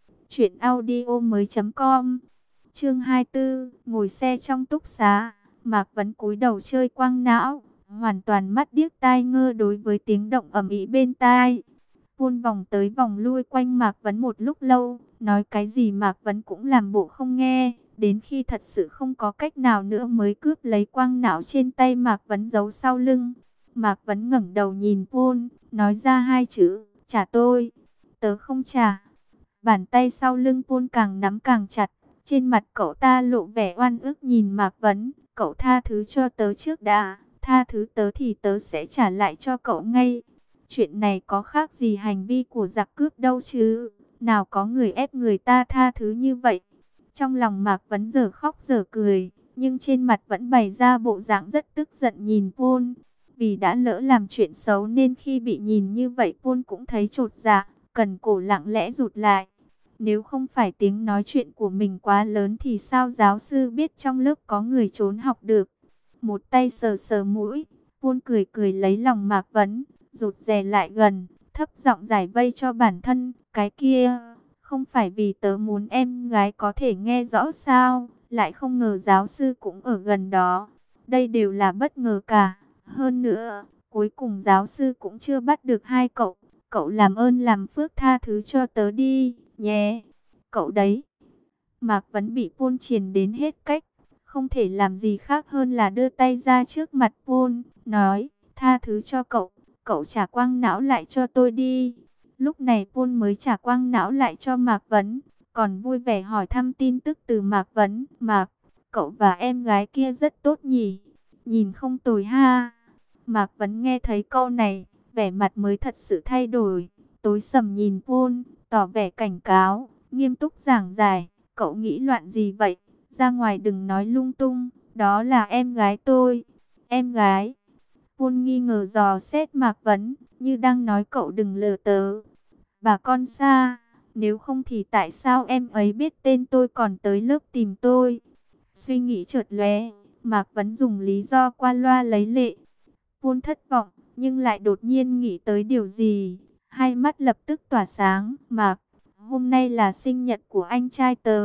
[SPEAKER 1] truyệnaudiomoi.com. Chương 24, ngồi xe trong túc xá. Mạc Vấn cúi đầu chơi quang não, hoàn toàn mắt điếc tai ngơ đối với tiếng động ầm ĩ bên tai. Paul vòng tới vòng lui quanh Mạc Vấn một lúc lâu, nói cái gì Mạc Vấn cũng làm bộ không nghe, đến khi thật sự không có cách nào nữa mới cướp lấy quang não trên tay Mạc Vấn giấu sau lưng. Mạc Vấn ngẩng đầu nhìn Paul, nói ra hai chữ, trả tôi. Tớ không trả. Bàn tay sau lưng Paul càng nắm càng chặt, trên mặt cậu ta lộ vẻ oan ức nhìn Mạc Vấn. Cậu tha thứ cho tớ trước đã, tha thứ tớ thì tớ sẽ trả lại cho cậu ngay. Chuyện này có khác gì hành vi của giặc cướp đâu chứ, nào có người ép người ta tha thứ như vậy. Trong lòng Mạc Vấn giờ khóc giờ cười, nhưng trên mặt vẫn bày ra bộ dạng rất tức giận nhìn Paul. Vì đã lỡ làm chuyện xấu nên khi bị nhìn như vậy Paul cũng thấy chột dạ, cần cổ lặng lẽ rụt lại. Nếu không phải tiếng nói chuyện của mình quá lớn thì sao giáo sư biết trong lớp có người trốn học được. Một tay sờ sờ mũi, Paul cười cười lấy lòng Mạc Vấn, rụt rè lại gần, thấp giọng giải vây cho bản thân. Cái kia, không phải vì tớ muốn em gái có thể nghe rõ sao, lại không ngờ giáo sư cũng ở gần đó. Đây đều là bất ngờ cả. Hơn nữa, cuối cùng giáo sư cũng chưa bắt được hai cậu. Cậu làm ơn làm phước tha thứ cho tớ đi, nhé. Cậu đấy. Mạc Vấn bị Paul triền đến hết cách. Không thể làm gì khác hơn là đưa tay ra trước mặt Paul, nói, tha thứ cho cậu. Cậu trả quang não lại cho tôi đi. Lúc này Paul mới trả quang não lại cho Mạc Vấn, còn vui vẻ hỏi thăm tin tức từ Mạc Vấn. Mạc, cậu và em gái kia rất tốt nhỉ? Nhìn không tồi ha. Mạc Vấn nghe thấy câu này, vẻ mặt mới thật sự thay đổi. Tối sầm nhìn Paul, tỏ vẻ cảnh cáo, nghiêm túc giảng giải. Cậu nghĩ loạn gì vậy? Ra ngoài đừng nói lung tung, đó là em gái tôi. Em gái? Paul nghi ngờ dò xét Mạc Vấn, như đang nói cậu đừng lừa tớ. Bà con xa, nếu không thì tại sao em ấy biết tên tôi còn tới lớp tìm tôi? Suy nghĩ chợt lóe, Mạc Vấn dùng lý do qua loa lấy lệ. Paul thất vọng, nhưng lại đột nhiên nghĩ tới điều gì. Hai mắt lập tức tỏa sáng. Mạc, hôm nay là sinh nhật của anh trai tớ.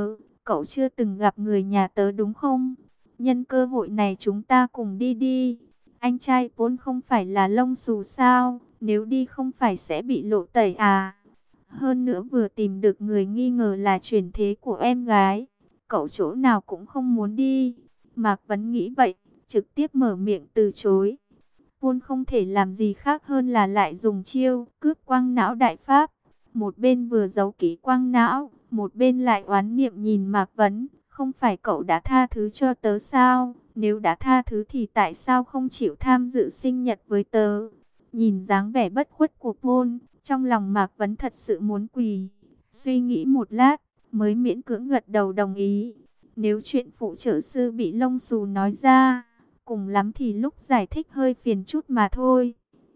[SPEAKER 1] cậu chưa từng gặp người nhà tớ đúng không? Nhân cơ hội này chúng ta cùng đi đi. Anh trai vốn không phải là lông xù sao, nếu đi không phải sẽ bị lộ tẩy à? Hơn nữa vừa tìm được người nghi ngờ là chuyển thế của em gái, cậu chỗ nào cũng không muốn đi. Mạc Vấn nghĩ vậy, trực tiếp mở miệng từ chối. Quân không thể làm gì khác hơn là lại dùng chiêu cướp quang não đại pháp. Một bên vừa giấu kỹ quang não, một bên lại oán niệm nhìn Mạc Vấn. Không phải cậu đã tha thứ cho tớ sao? Nếu đã tha thứ thì tại sao không chịu tham dự sinh nhật với tớ? Nhìn dáng vẻ bất khuất của Pôn, trong lòng Mạc Vấn thật sự muốn quỳ. Suy nghĩ một lát, mới miễn cưỡng gật đầu đồng ý. Nếu chuyện phụ trợ sư bị lông xù nói ra, cùng lắm thì lúc giải thích hơi phiền chút mà thôi.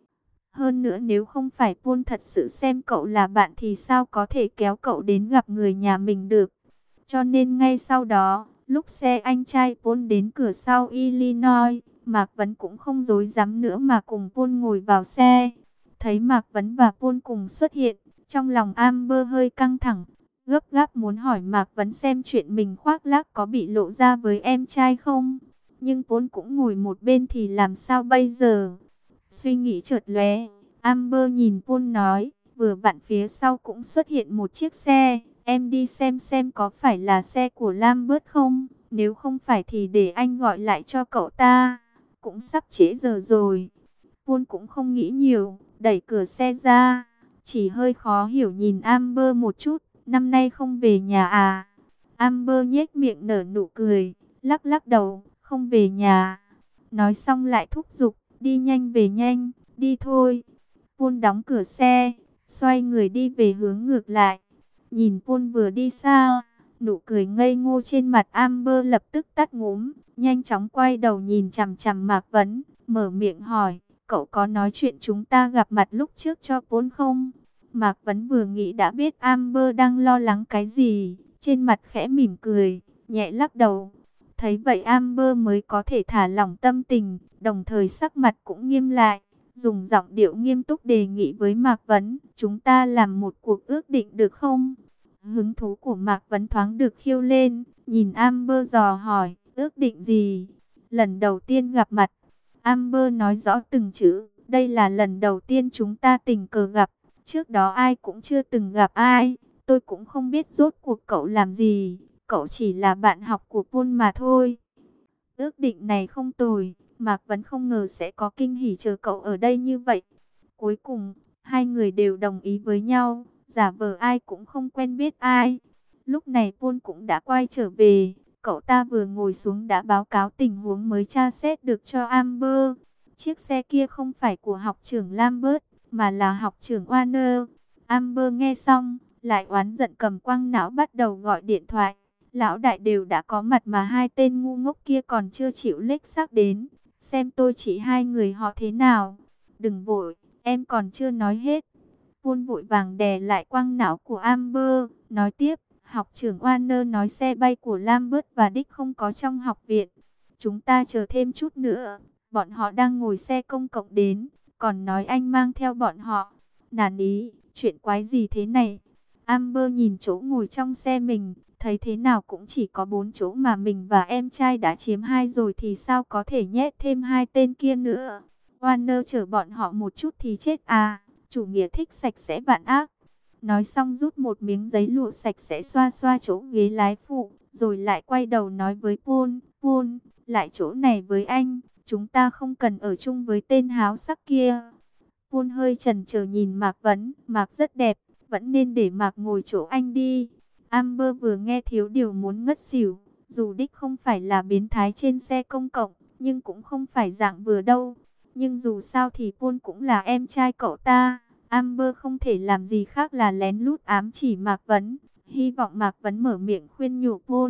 [SPEAKER 1] Hơn nữa nếu không phải Pôn thật sự xem cậu là bạn thì sao có thể kéo cậu đến gặp người nhà mình được. Cho nên ngay sau đó, lúc xe anh trai Pôn đến cửa sau Illinois, Mạc Vấn cũng không dối dám nữa mà cùng Pôn ngồi vào xe. Thấy Mạc Vấn và Pôn cùng xuất hiện, trong lòng Amber hơi căng thẳng, gấp gáp muốn hỏi Mạc Vấn xem chuyện mình khoác lác có bị lộ ra với em trai không. Nhưng Pôn cũng ngồi một bên thì làm sao bây giờ? Suy nghĩ chợt lóe, Amber nhìn Pôn nói, vừa vặn phía sau cũng xuất hiện một chiếc xe. Em đi xem có phải là xe của Lambert không? Nếu không phải thì để anh gọi lại cho cậu ta. Cũng sắp trễ giờ rồi. Pôn cũng không nghĩ nhiều, đẩy cửa xe ra. Chỉ hơi khó hiểu nhìn Amber một chút. Năm nay không về nhà à? Amber nhếch miệng nở nụ cười, lắc lắc đầu, không về nhà. Nói xong lại thúc giục, đi nhanh về nhanh, đi thôi. Pôn đóng cửa xe, xoay người đi về hướng ngược lại. Nhìn Pôn vừa đi xa, nụ cười ngây ngô trên mặt Amber lập tức tắt ngúm, nhanh chóng quay đầu nhìn chằm chằm Mạc Vấn, mở miệng hỏi, cậu có nói chuyện chúng ta gặp mặt lúc trước cho Pôn không? Mạc Vấn vừa nghĩ đã biết Amber đang lo lắng cái gì, trên mặt khẽ mỉm cười, nhẹ lắc đầu. Thấy vậy Amber mới có thể thả lỏng tâm tình, đồng thời sắc mặt cũng nghiêm lại, dùng giọng điệu nghiêm túc đề nghị với Mạc Vấn, chúng ta làm một cuộc ước định được không? Hứng thú của Mạc Vấn thoáng được khiêu lên, nhìn Amber dò hỏi, ước định gì? Lần đầu tiên gặp mặt, Amber nói rõ từng chữ, đây là lần đầu tiên chúng ta tình cờ gặp, trước đó ai cũng chưa từng gặp ai, tôi cũng không biết rốt cuộc cậu làm gì, cậu chỉ là bạn học của Pôn mà thôi. Ước định này không tồi, Mạc Vấn không ngờ sẽ có kinh hỉ chờ cậu ở đây như vậy. Cuối cùng, hai người đều đồng ý với nhau, giả vờ ai cũng không quen biết ai. Lúc này Pôn cũng đã quay trở về, cậu ta vừa ngồi xuống đã báo cáo tình huống mới tra xét được cho Amber. Chiếc xe kia không phải của học trưởng Lambert, mà là học trưởng Warner. Amber nghe xong, lại oán giận cầm quăng não bắt đầu gọi điện thoại. Lão đại đều đã có mặt mà hai tên ngu ngốc kia còn chưa chịu lếch xác đến. Xem tôi chỉ hai người họ thế nào. Đừng vội, em còn chưa nói hết. Pôn vội vàng đè lại quăng não của Amber, nói tiếp. Học trưởng Warner nói xe bay của Lambert và Dick không có trong học viện. Chúng ta chờ thêm chút nữa. Bọn họ đang ngồi xe công cộng đến, còn nói anh mang theo bọn họ. Nản ý, chuyện quái gì thế này? Amber nhìn chỗ ngồi trong xe mình, thấy thế nào cũng chỉ có 4 chỗ mà mình và em trai đã chiếm 2 rồi thì sao có thể nhét thêm hai tên kia nữa. Warner chở bọn họ một chút thì chết à, chủ nghĩa thích sạch sẽ vạn ác. Nói xong rút một miếng giấy lụa sạch sẽ xoa xoa chỗ ghế lái phụ, rồi lại quay đầu nói với Paul, Paul, lại chỗ này với anh, chúng ta không cần ở chung với tên háo sắc kia. Paul hơi chần chờ nhìn Mạc Vấn, Mạc rất đẹp, vẫn nên để Mạc ngồi chỗ anh đi. Amber vừa nghe thiếu điều muốn ngất xỉu, dù Dick không phải là biến thái trên xe công cộng, nhưng cũng không phải dạng vừa đâu. Nhưng dù sao thì Paul cũng là em trai cậu ta. Amber không thể làm gì khác là lén lút ám chỉ Mạc Vấn, hy vọng Mạc Vấn mở miệng khuyên nhủ Paul.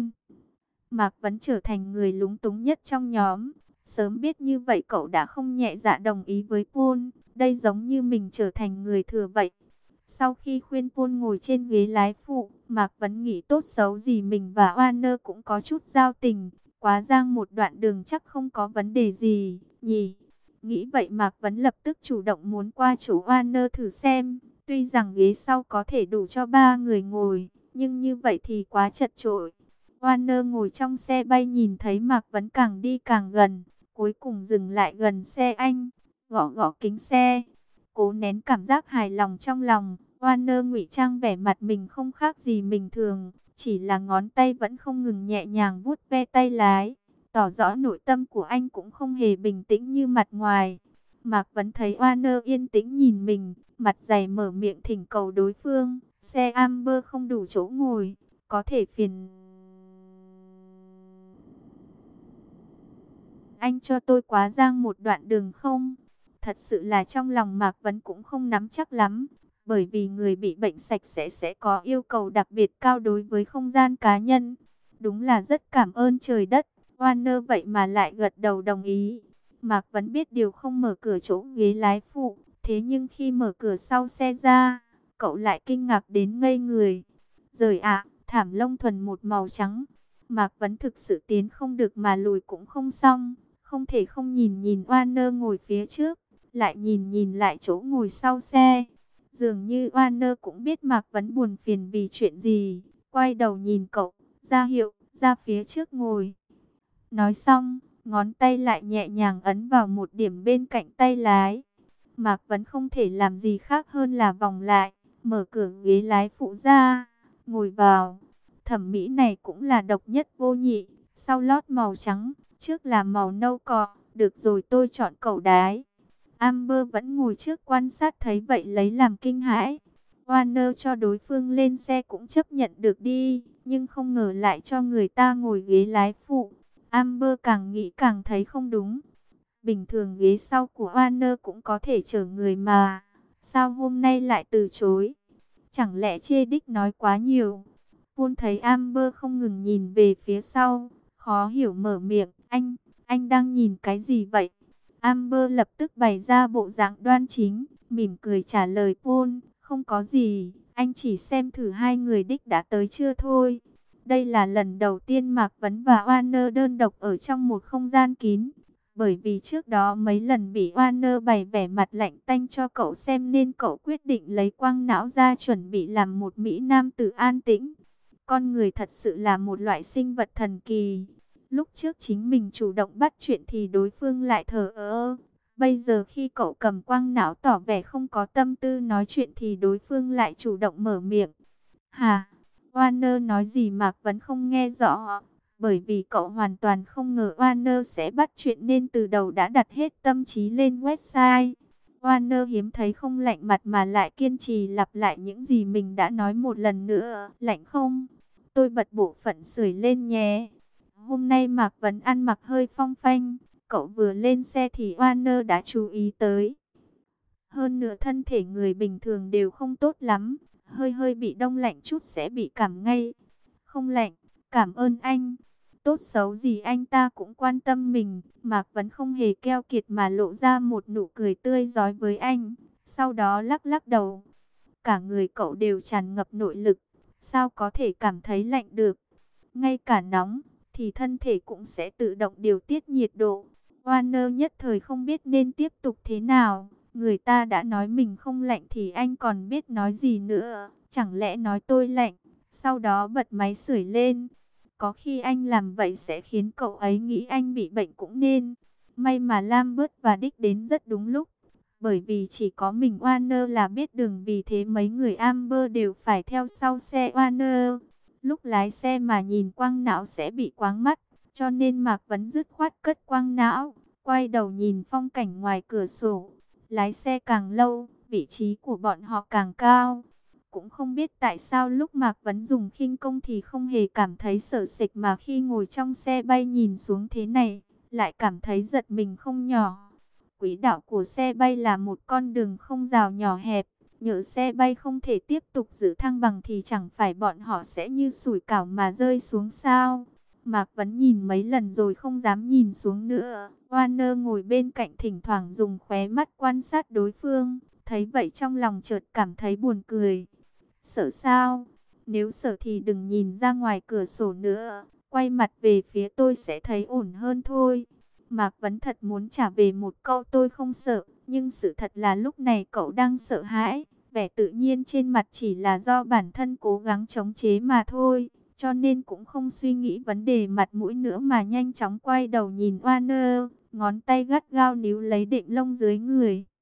[SPEAKER 1] Mạc Vấn trở thành người lúng túng nhất trong nhóm. Sớm biết như vậy cậu đã không nhẹ dạ đồng ý với Paul, đây giống như mình trở thành người thừa vậy. Sau khi khuyên Paul ngồi trên ghế lái phụ, Mạc Vấn nghĩ tốt xấu gì mình và Warner cũng có chút giao tình, quá giang một đoạn đường chắc không có vấn đề gì, nhỉ? Nghĩ vậy Mạc Vấn lập tức chủ động muốn qua chỗ Warner thử xem. Tuy rằng ghế sau có thể đủ cho 3 người ngồi, nhưng như vậy thì quá chật chội. Warner ngồi trong xe bay nhìn thấy Mạc Vấn càng đi càng gần, cuối cùng dừng lại gần xe anh, gõ gõ kính xe, cố nén cảm giác hài lòng trong lòng. Warner ngụy trang vẻ mặt mình không khác gì bình thường, chỉ là ngón tay vẫn không ngừng nhẹ nhàng vuốt ve tay lái, tỏ rõ nội tâm của anh cũng không hề bình tĩnh như mặt ngoài. Mạc Vấn thấy Warner yên tĩnh nhìn mình, mặt dày mở miệng thỉnh cầu đối phương, xe Amber không đủ chỗ ngồi, có thể phiền anh cho tôi quá giang một đoạn đường không? Thật sự là trong lòng Mạc Vấn cũng không nắm chắc lắm, bởi vì người bị bệnh sạch sẽ có yêu cầu đặc biệt cao đối với không gian cá nhân. Đúng là rất cảm ơn trời đất, Warner vậy mà lại gật đầu đồng ý. Mạc Vấn biết điều không mở cửa chỗ ghế lái phụ, thế nhưng khi mở cửa sau xe ra, cậu lại kinh ngạc đến ngây người. Rời ạ, thảm lông thuần một màu trắng. Mạc Vấn thực sự tiến không được mà lùi cũng không xong, không thể không nhìn nhìn Warner ngồi phía trước, lại nhìn lại chỗ ngồi sau xe. Dường như Warner cũng biết Mạc Vấn buồn phiền vì chuyện gì, quay đầu nhìn cậu, ra hiệu, ra phía trước ngồi. Nói xong, ngón tay lại nhẹ nhàng ấn vào một điểm bên cạnh tay lái. Mạc Vấn không thể làm gì khác hơn là vòng lại, mở cửa ghế lái phụ ra, ngồi vào. Thẩm mỹ này cũng là độc nhất vô nhị, sau lót màu trắng, trước là màu nâu cọ, được rồi tôi chọn cậu đái. Amber vẫn ngồi trước quan sát thấy vậy lấy làm kinh hãi. Warner cho đối phương lên xe cũng chấp nhận được đi, nhưng không ngờ lại cho người ta ngồi ghế lái phụ. Amber càng nghĩ càng thấy không đúng. Bình thường ghế sau của Warner cũng có thể chở người mà, sao hôm nay lại từ chối? Chẳng lẽ chê đích nói quá nhiều? Paul thấy Amber không ngừng nhìn về phía sau, khó hiểu mở miệng, anh đang nhìn cái gì vậy? Amber lập tức bày ra bộ dạng đoan chính, mỉm cười trả lời Paul, không có gì, anh chỉ xem thử hai người đích đã tới chưa thôi. Đây là lần đầu tiên Mạc Vấn và Warner đơn độc ở trong một không gian kín. Bởi vì trước đó mấy lần bị Warner bày vẻ mặt lạnh tanh cho cậu xem nên cậu quyết định lấy quang não ra chuẩn bị làm một mỹ nam tử an tĩnh. Con người thật sự là một loại sinh vật thần kỳ. Lúc trước chính mình chủ động bắt chuyện thì đối phương lại thờ ơ. Bây giờ khi cậu cầm quang não tỏ vẻ không có tâm tư nói chuyện thì đối phương lại chủ động mở miệng. Hà, Warner nói gì Mạc Vấn không nghe rõ. Bởi vì cậu hoàn toàn không ngờ Warner sẽ bắt chuyện nên từ đầu đã đặt hết tâm trí lên website. Warner hiếm thấy không lạnh mặt mà lại kiên trì lặp lại những gì mình đã nói một lần nữa. Lạnh không? Tôi bật bộ phận sưởi lên nhé. Hôm nay Mạc Vấn ăn mặc hơi phong phanh. Cậu vừa lên xe thì Warner đã chú ý tới. Hơn nữa thân thể người bình thường đều không tốt lắm. Hơi hơi bị đông lạnh chút sẽ bị cảm ngay. Không lạnh, cảm ơn anh. Tốt xấu gì anh ta cũng quan tâm mình. Mạc Vấn không hề keo kiệt mà lộ ra một nụ cười tươi rói với anh. Sau đó lắc lắc đầu. Cả người cậu đều tràn ngập nội lực. Sao có thể cảm thấy lạnh được? Ngay cả nóng thì thân thể cũng sẽ tự động điều tiết nhiệt độ. Warner nhất thời không biết nên tiếp tục thế nào. Người ta đã nói mình không lạnh thì anh còn biết nói gì nữa. Chẳng lẽ nói tôi lạnh, sau đó bật máy sưởi lên. Có khi anh làm vậy sẽ khiến cậu ấy nghĩ anh bị bệnh cũng nên. May mà Lambert và Dick đến rất đúng lúc. Bởi vì chỉ có mình Warner là biết đường, vì thế mấy người Amber đều phải theo sau xe Warner. Lúc lái xe mà nhìn quang não sẽ bị quáng mắt, cho nên Mạc Vấn dứt khoát cất quang não, quay đầu nhìn phong cảnh ngoài cửa sổ. Lái xe càng lâu, vị trí của bọn họ càng cao. Cũng không biết tại sao lúc Mạc Vấn dùng khinh công thì không hề cảm thấy sợ sệt, mà khi ngồi trong xe bay nhìn xuống thế này, lại cảm thấy giật mình không nhỏ. Quỹ đạo của xe bay là một con đường không rào nhỏ hẹp. Nhỡ xe bay không thể tiếp tục giữ thăng bằng thì chẳng phải bọn họ sẽ như sủi cảo mà rơi xuống sao? Mạc Vấn nhìn mấy lần rồi không dám nhìn xuống nữa. Warner ngồi bên cạnh thỉnh thoảng dùng khóe mắt quan sát đối phương. Thấy vậy trong lòng chợt cảm thấy buồn cười. Sợ sao? Nếu sợ thì đừng nhìn ra ngoài cửa sổ nữa. Quay mặt về phía tôi sẽ thấy ổn hơn thôi. Mạc Vấn thật muốn trả về một câu tôi không sợ. Nhưng sự thật là lúc này cậu đang sợ hãi. Vẻ tự nhiên trên mặt chỉ là do bản thân cố gắng chống chế mà thôi. cho nên cũng không suy nghĩ vấn đề mặt mũi nữa mà nhanh chóng quay đầu nhìn Warner, ngón tay gắt gao níu lấy đệm lông dưới người.